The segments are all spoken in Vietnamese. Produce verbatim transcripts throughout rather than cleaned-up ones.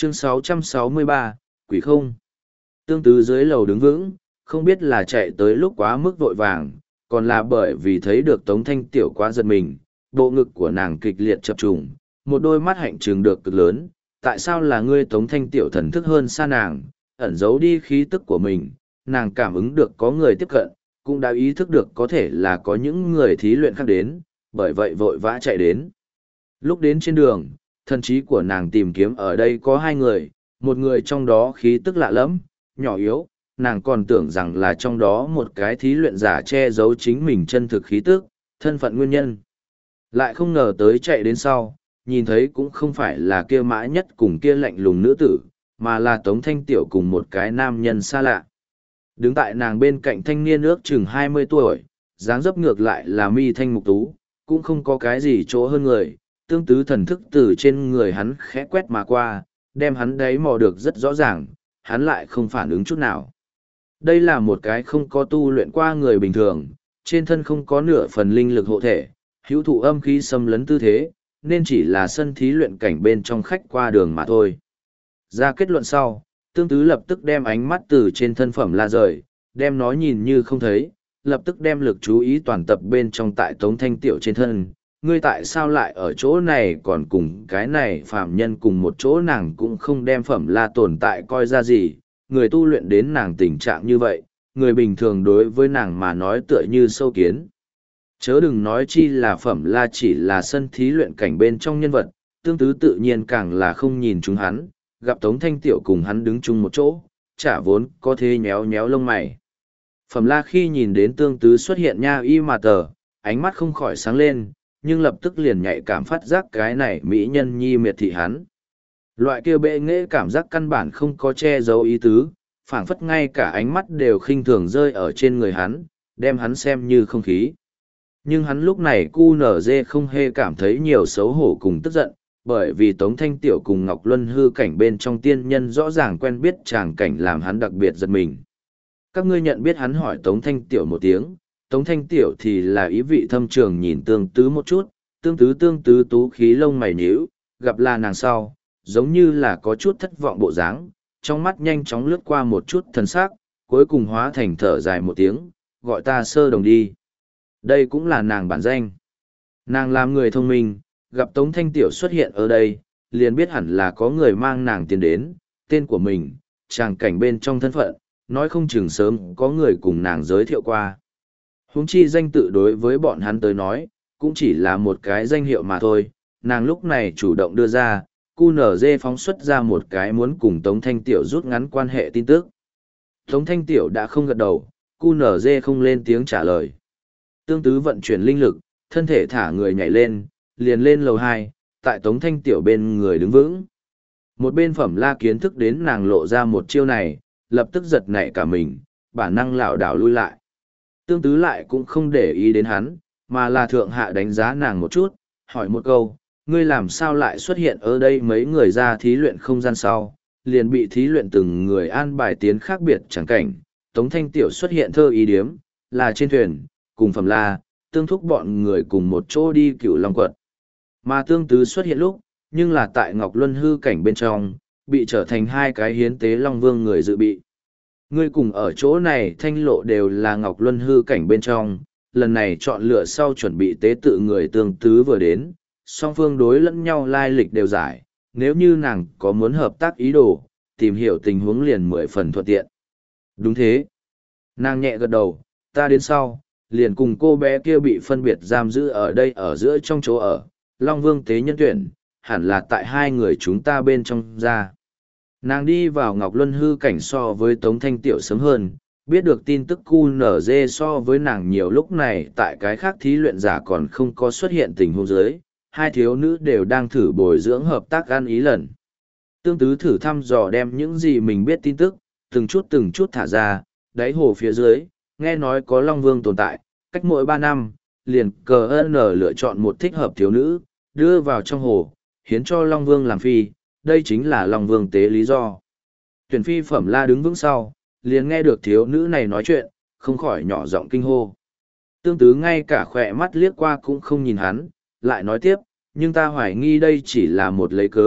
Chương sáu trăm sáu mươi ba, Quỷ không. Tương Tứ dưới lầu đứng vững, không biết là chạy tới lúc quá mức vội vàng, còn là bởi vì thấy được Tống Thanh Tiểu quá giật mình, bộ ngực của nàng kịch liệt chập trùng, một đôi mắt hạnh trừng được cực lớn. Tại sao là ngươi Tống Thanh Tiểu thần thức hơn xa nàng, ẩn giấu đi khí tức của mình, nàng cảm ứng được có người tiếp cận, cũng đã ý thức được có thể là có những người thí luyện khác đến, bởi vậy vội vã chạy đến. Lúc đến trên đường, thần trí của nàng tìm kiếm ở đây có hai người, một người trong đó khí tức lạ lẫm, nhỏ yếu, nàng còn tưởng rằng là trong đó một cái thí luyện giả che giấu chính mình chân thực khí tức, thân phận nguyên nhân. Lại không ngờ tới chạy đến sau, nhìn thấy cũng không phải là kia Mã Nhất cùng kia lạnh lùng nữ tử, mà là Tống Thanh Tiểu cùng một cái nam nhân xa lạ. Đứng tại nàng bên cạnh thanh niên ước chừng hai mươi tuổi, dáng dấp ngược lại là mi thanh mục tú, cũng không có cái gì chỗ hơn người, Tương Tứ thần thức từ trên người hắn khẽ quét mà qua, đem hắn đấy mò được rất rõ ràng, hắn lại không phản ứng chút nào. Đây là một cái không có tu luyện qua người bình thường, trên thân không có nửa phần linh lực hộ thể, hữu thụ âm khí xâm lấn tư thế, nên chỉ là sân thí luyện cảnh bên trong khách qua đường mà thôi. Ra kết luận sau, Tương Tứ lập tức đem ánh mắt từ trên thân phẩm la rời, đem nó nhìn như không thấy, lập tức đem lực chú ý toàn tập bên trong tại Tống Thanh Tiểu trên thân. Ngươi tại sao lại ở chỗ này còn cùng cái này phàm nhân cùng một chỗ, nàng cũng không đem phẩm la tồn tại coi ra gì, người tu luyện đến nàng tình trạng như vậy, người bình thường đối với nàng mà nói tựa như sâu kiến. Chớ đừng nói chi là phẩm la chỉ là sân thí luyện cảnh bên trong nhân vật, Tương Tứ tự nhiên càng là không nhìn chúng hắn, gặp Tống Thanh Tiểu cùng hắn đứng chung một chỗ, chả vốn có thế nhéo nhéo lông mày. Phẩm la khi nhìn đến Tương Tứ xuất hiện nha y mà tờ, ánh mắt không khỏi sáng lên, nhưng lập tức liền nhạy cảm phát giác cái này mỹ nhân nhi miệt thị hắn. Loại kia bệ nghệ cảm giác căn bản không có che giấu ý tứ, phảng phất ngay cả ánh mắt đều khinh thường rơi ở trên người hắn, đem hắn xem như không khí. Nhưng hắn lúc này cu nở dê không hề cảm thấy nhiều xấu hổ cùng tức giận, bởi vì Tống Thanh Tiểu cùng Ngọc Luân hư cảnh bên trong tiên nhân rõ ràng quen biết tràng cảnh làm hắn đặc biệt giật mình. Các ngươi nhận biết hắn hỏi Tống Thanh Tiểu một tiếng, Tống Thanh Tiểu thì là ý vị thâm trường nhìn Tương Tứ một chút, Tương Tứ tương tứ tú khí lông mày nhíu, gặp là nàng sau, giống như là có chút thất vọng bộ dáng, trong mắt nhanh chóng lướt qua một chút thần sắc, cuối cùng hóa thành thở dài một tiếng, gọi ta Sơ Đồng đi. Đây cũng là nàng bản danh. Nàng làm người thông minh, gặp Tống Thanh Tiểu xuất hiện ở đây, liền biết hẳn là có người mang nàng tiền đến, tên của mình, tràng cảnh bên trong thân phận, nói không chừng sớm có người cùng nàng giới thiệu qua. Huống chi danh tự đối với bọn hắn tới nói, cũng chỉ là một cái danh hiệu mà thôi, nàng lúc này chủ động đưa ra, cu nở dê phóng xuất ra một cái muốn cùng Tống Thanh Tiểu rút ngắn quan hệ tin tức. Tống Thanh Tiểu đã không gật đầu, cu nở dê không lên tiếng trả lời. Tương Tứ vận chuyển linh lực, thân thể thả người nhảy lên, liền lên lầu hai, tại Tống Thanh Tiểu bên người đứng vững. Một bên phẩm la kiến thức đến nàng lộ ra một chiêu này, lập tức giật nảy cả mình, bản năng lảo đảo lui lại. Tương Tứ lại cũng không để ý đến hắn, mà là thượng hạ đánh giá nàng một chút, hỏi một câu, ngươi làm sao lại xuất hiện ở đây? Mấy người ra thí luyện không gian sau, liền bị thí luyện từng người an bài tiến khác biệt chẳng cảnh. Tống Thanh Tiểu xuất hiện thơ ý điếm, là trên thuyền, cùng phẩm la, Tương Thúc bọn người cùng một chỗ đi Cửu Long quật. Mà Tương Tứ xuất hiện lúc, nhưng là tại Ngọc Luân hư cảnh bên trong, bị trở thành hai cái hiến tế Long Vương người dự bị. Ngươi cùng ở chỗ này thanh lộ đều là Ngọc Luân hư cảnh bên trong, lần này chọn lựa sau chuẩn bị tế tự người Tương Tứ vừa đến, song phương đối lẫn nhau lai lịch đều giải, nếu như nàng có muốn hợp tác ý đồ, tìm hiểu tình huống liền mười phần thuận tiện. Đúng thế. Nàng nhẹ gật đầu, ta đến sau, liền cùng cô bé kia bị phân biệt giam giữ ở đây ở giữa trong chỗ ở, Long Vương tế nhân tuyển, hẳn là tại hai người chúng ta bên trong ra. Nàng đi vào Ngọc Luân hư cảnh so với Tống Thanh Tiểu sớm hơn, biết được tin tức cu nở dê so với nàng nhiều lúc này tại cái khác thí luyện giả còn không có xuất hiện tình huống dưới, hai thiếu nữ đều đang thử bồi dưỡng hợp tác ăn ý lần. Tương Tứ thử thăm dò đem những gì mình biết tin tức, từng chút từng chút thả ra, đáy hồ phía dưới, nghe nói có Long Vương tồn tại, cách mỗi ba năm, liền cờ ơn lựa chọn một thích hợp thiếu nữ, đưa vào trong hồ, hiến cho Long Vương làm phi, đây chính là Long Vương tế lý do. Tuyển phi phẩm la đứng vững sau, liền nghe được thiếu nữ này nói chuyện, không khỏi nhỏ giọng kinh hô. Tương Tứ ngay cả khỏe mắt liếc qua cũng không nhìn hắn, lại nói tiếp, nhưng ta hoài nghi đây chỉ là một lấy cớ,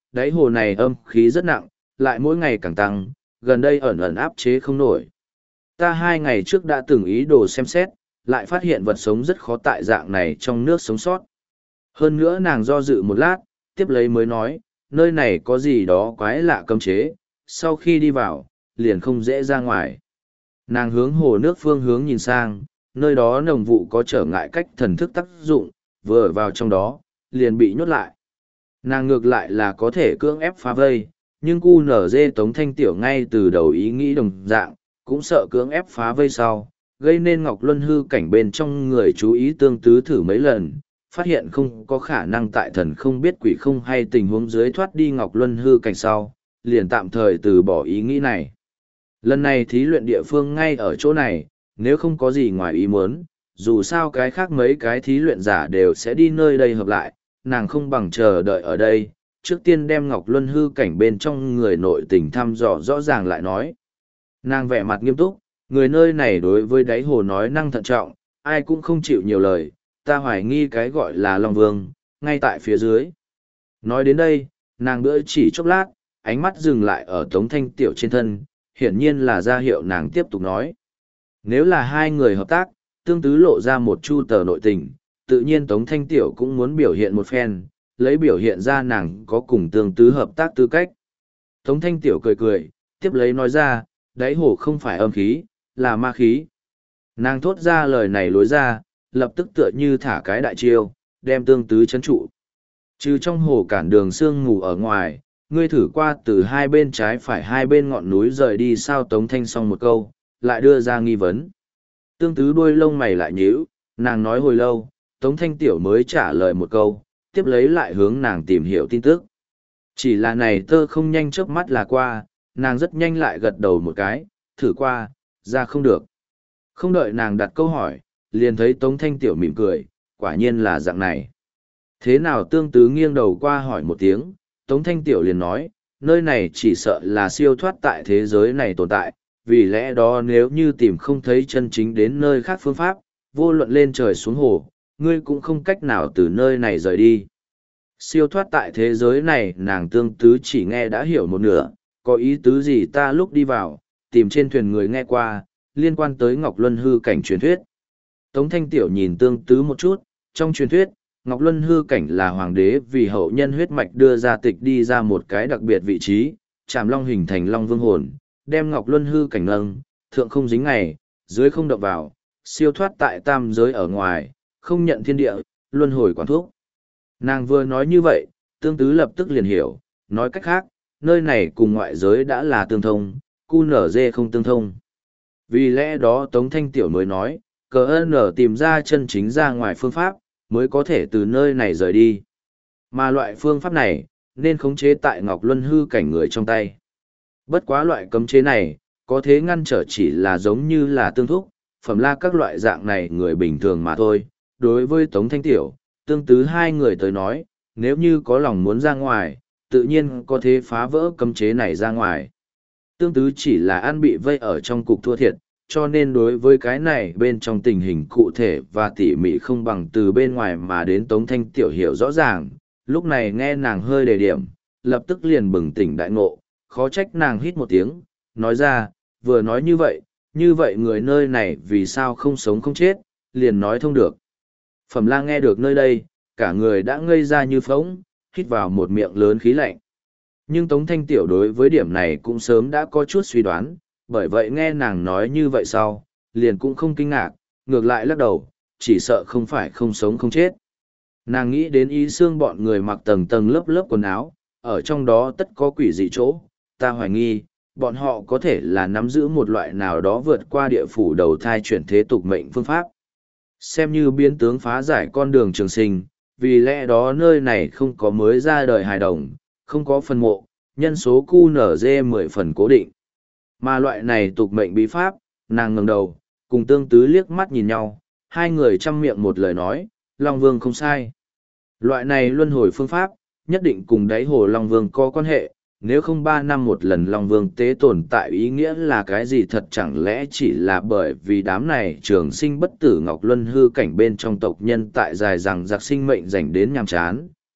đáy hồ này âm khí rất nặng, lại mỗi ngày càng tăng, gần đây ẩn ẩn áp chế không nổi. Ta hai ngày trước đã từng ý đồ xem xét, lại phát hiện vật sống rất khó tại dạng này trong nước sống sót. Hơn nữa nàng do dự một lát, tiếp lấy mới nói, nơi này có gì đó quái lạ cấm chế, sau khi đi vào, liền không dễ ra ngoài. Nàng hướng hồ nước phương hướng nhìn sang, nơi đó nồng vụ có trở ngại cách thần thức tác dụng, vừa ở vào trong đó, liền bị nhốt lại. Nàng ngược lại là có thể cưỡng ép phá vây, nhưng cu nở dê Tống Thanh Tiểu ngay từ đầu ý nghĩ đồng dạng, cũng sợ cưỡng ép phá vây sau, gây nên Ngọc Luân hư cảnh bên trong người chú ý tương tứ thử mấy lần, phát hiện không có khả năng tại thần không biết quỷ không hay tình huống dưới thoát đi Ngọc Luân hư cảnh sau, liền tạm thời từ bỏ ý nghĩ này. Lần này thí luyện địa phương ngay ở chỗ này, nếu không có gì ngoài ý muốn, dù sao cái khác mấy cái thí luyện giả đều sẽ đi nơi đây hợp lại, nàng không bằng chờ đợi ở đây, trước tiên đem Ngọc Luân hư cảnh bên trong người nội tình thăm dò rõ ràng lại nói. Nàng vẻ mặt nghiêm túc, người nơi này đối với đáy hồ nói năng thận trọng, ai cũng không chịu nhiều lời, ta hoài nghi cái gọi là Long Vương, ngay tại phía dưới. Nói đến đây, nàng đỡ chỉ chốc lát, ánh mắt dừng lại ở Tống Thanh Tiểu trên thân, hiển nhiên là ra hiệu nàng tiếp tục nói. Nếu là hai người hợp tác, tương tứ lộ ra một chu tờ nội tình, tự nhiên Tống Thanh Tiểu cũng muốn biểu hiện một phen, lấy biểu hiện ra nàng có cùng tương tứ hợp tác tư cách. Tống Thanh Tiểu cười cười, tiếp lấy nói ra, đáy hồ không phải âm khí, là ma khí. Nàng thốt ra lời này lối ra, lập tức tựa như thả cái đại chiêu, đem tương tứ chấn trụ. Trừ trong hồ cản đường sương mù ở ngoài, ngươi thử qua từ hai bên trái phải hai bên ngọn núi rời đi sao Tống Thanh xong một câu, lại đưa ra nghi vấn. Tương tứ đuôi lông mày lại nhíu, nàng nói hồi lâu, Tống Thanh Tiểu mới trả lời một câu, tiếp lấy lại hướng nàng tìm hiểu tin tức. Chỉ là này tơ không nhanh chớp mắt là qua, nàng rất nhanh lại gật đầu một cái, thử qua, ra không được. Không đợi nàng đặt câu hỏi, liền thấy Tống Thanh Tiểu mỉm cười, quả nhiên là dạng này. Thế nào tương tứ nghiêng đầu qua hỏi một tiếng, Tống Thanh Tiểu liền nói, nơi này chỉ sợ là siêu thoát tại thế giới này tồn tại, vì lẽ đó nếu như tìm không thấy chân chính đến nơi khác phương pháp, vô luận lên trời xuống hồ, ngươi cũng không cách nào từ nơi này rời đi. Siêu thoát tại thế giới này nàng tương tứ chỉ nghe đã hiểu một nửa, có ý tứ gì ta lúc đi vào, tìm trên thuyền người nghe qua, liên quan tới Ngọc Luân hư cảnh truyền thuyết. Tống Thanh Tiểu nhìn tương tứ một chút, trong truyền thuyết, Ngọc Luân hư cảnh là hoàng đế vì hậu nhân huyết mạch đưa ra tịch đi ra một cái đặc biệt vị trí, chạm long hình thành long vương hồn, đem Ngọc Luân hư cảnh nâng, thượng không dính ngày, dưới không động vào, siêu thoát tại tam giới ở ngoài, không nhận thiên địa, luân hồi quản thuốc. Nàng vừa nói như vậy, tương tứ lập tức liền hiểu, nói cách khác, nơi này cùng ngoại giới đã là tương thông, cu nở dê không tương thông. Vì lẽ đó Tống Thanh Tiểu mới nói, cờ ơn nở tìm ra chân chính ra ngoài phương pháp, mới có thể từ nơi này rời đi. Mà loại phương pháp này, nên khống chế tại Ngọc Luân hư cảnh người trong tay. Bất quá loại cấm chế này, có thế ngăn trở chỉ là giống như là tương thúc, phẩm la các loại dạng này người bình thường mà thôi. Đối với Tống Thanh Tiểu, tương tứ hai người tới nói, nếu như có lòng muốn ra ngoài, tự nhiên có thể phá vỡ cấm chế này ra ngoài. Tương tứ chỉ là ăn bị vây ở trong cục thua thiệt, cho nên đối với cái này bên trong tình hình cụ thể và tỉ mỉ không bằng từ bên ngoài mà đến Tống Thanh Tiểu hiểu rõ ràng, lúc này nghe nàng hơi đề điểm, lập tức liền bừng tỉnh đại ngộ, khó trách nàng hít một tiếng, nói ra, vừa nói như vậy, như vậy người nơi này vì sao không sống không chết, liền nói thông được. Phẩm la nghe được nơi đây, cả người đã ngây ra như phóng, hít vào một miệng lớn khí lạnh. Nhưng Tống Thanh Tiểu đối với điểm này cũng sớm đã có chút suy đoán, bởi vậy nghe nàng nói như vậy sau, liền cũng không kinh ngạc, ngược lại lắc đầu, chỉ sợ không phải không sống không chết. Nàng nghĩ đến ý xương bọn người mặc tầng tầng lớp lớp quần áo, ở trong đó tất có quỷ dị chỗ, ta hoài nghi, bọn họ có thể là nắm giữ một loại nào đó vượt qua địa phủ đầu thai chuyển thế tục mệnh phương pháp. Xem như biến tướng phá giải con đường trường sinh, vì lẽ đó nơi này không có mới ra đời hài đồng, không có phân mộ, nhân số cu nở dê mười phần cố định. Mà loại này tục mệnh bí pháp, nàng ngẩng đầu, cùng tương tứ liếc mắt nhìn nhau, hai người chăm miệng một lời nói, Long Vương không sai. Loại này luân hồi phương pháp, nhất định cùng đáy hồ Long Vương có quan hệ, nếu không ba năm một lần Long Vương tế tồn tại ý nghĩa là cái gì thật chẳng lẽ chỉ là bởi vì đám này trường sinh bất tử Ngọc Luân hư cảnh bên trong tộc nhân tại dài rằng giặc sinh mệnh dành đến nhàm chán,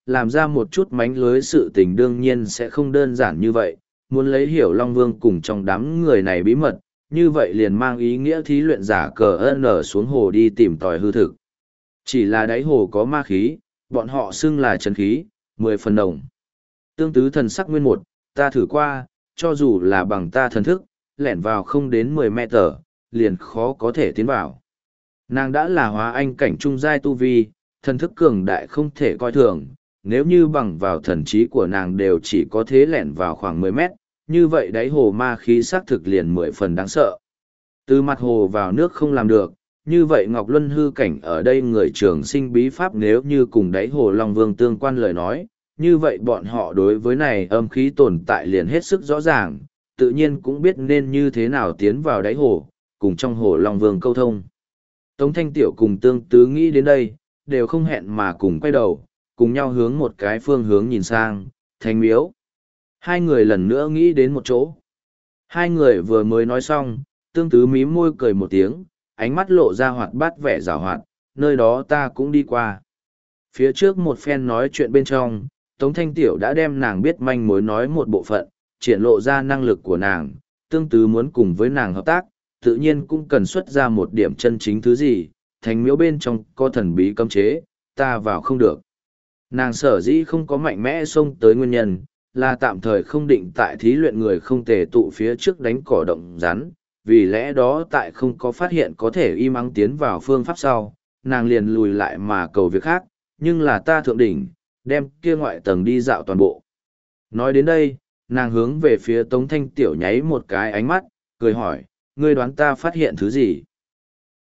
làm ra một chút mánh lưới sự tình đương nhiên sẽ không đơn giản như vậy, muốn lấy hiểu Long Vương cùng trong đám người này bí mật, như vậy liền mang ý nghĩa thí luyện giả cờ ân ở xuống hồ đi tìm tòi hư thực. Chỉ là đáy hồ có ma khí, bọn họ xưng là chân khí, mười phần đồng. Tương tứ thần sắc nguyên một, ta thử qua, cho dù là bằng ta thần thức, lẻn vào không đến mười mét tờ, liền khó có thể tiến vào. Nàng đã là hóa anh cảnh trung giai tu vi, thần thức cường đại không thể coi thường, nếu như bằng vào thần trí của nàng đều chỉ có thế lẻn vào khoảng mười mét, như vậy đáy hồ ma khí xác thực liền mười phần đáng sợ. Từ mặt hồ vào nước không làm được, như vậy Ngọc Luân hư cảnh ở đây người trường sinh bí pháp nếu như cùng đáy hồ Long Vương tương quan lời nói, như vậy bọn họ đối với này âm khí tồn tại liền hết sức rõ ràng, tự nhiên cũng biết nên như thế nào tiến vào đáy hồ, cùng trong hồ Long Vương câu thông. Tống Thanh Tiểu cùng Tương Tứ nghĩ đến đây, đều không hẹn mà cùng quay đầu, cùng nhau hướng một cái phương hướng nhìn sang, Thanh Miếu. Hai người lần nữa nghĩ đến một chỗ. Hai người vừa mới nói xong, Tương Tứ mím môi cười một tiếng, ánh mắt lộ ra hoạt bát vẻ rào hoạt, nơi đó ta cũng đi qua. Phía trước một phen nói chuyện bên trong, Tống Thanh Tiểu đã đem nàng biết manh mối nói một bộ phận, triển lộ ra năng lực của nàng, Tương Tứ muốn cùng với nàng hợp tác, tự nhiên cũng cần xuất ra một điểm chân chính thứ gì, thành miếu bên trong có thần bí cấm chế, ta vào không được. Nàng sở dĩ không có mạnh mẽ xông tới nguyên nhân, là tạm thời không định tại thí luyện người không tề tụ phía trước đánh cỏ động rắn, vì lẽ đó tại không có phát hiện có thể im ắng tiến vào phương pháp sau, nàng liền lùi lại mà cầu việc khác, nhưng là ta thượng đỉnh, đem kia ngoại tầng đi dạo toàn bộ. Nói đến đây, nàng hướng về phía Tống Thanh Tiểu nháy một cái ánh mắt, cười hỏi, ngươi đoán ta phát hiện thứ gì?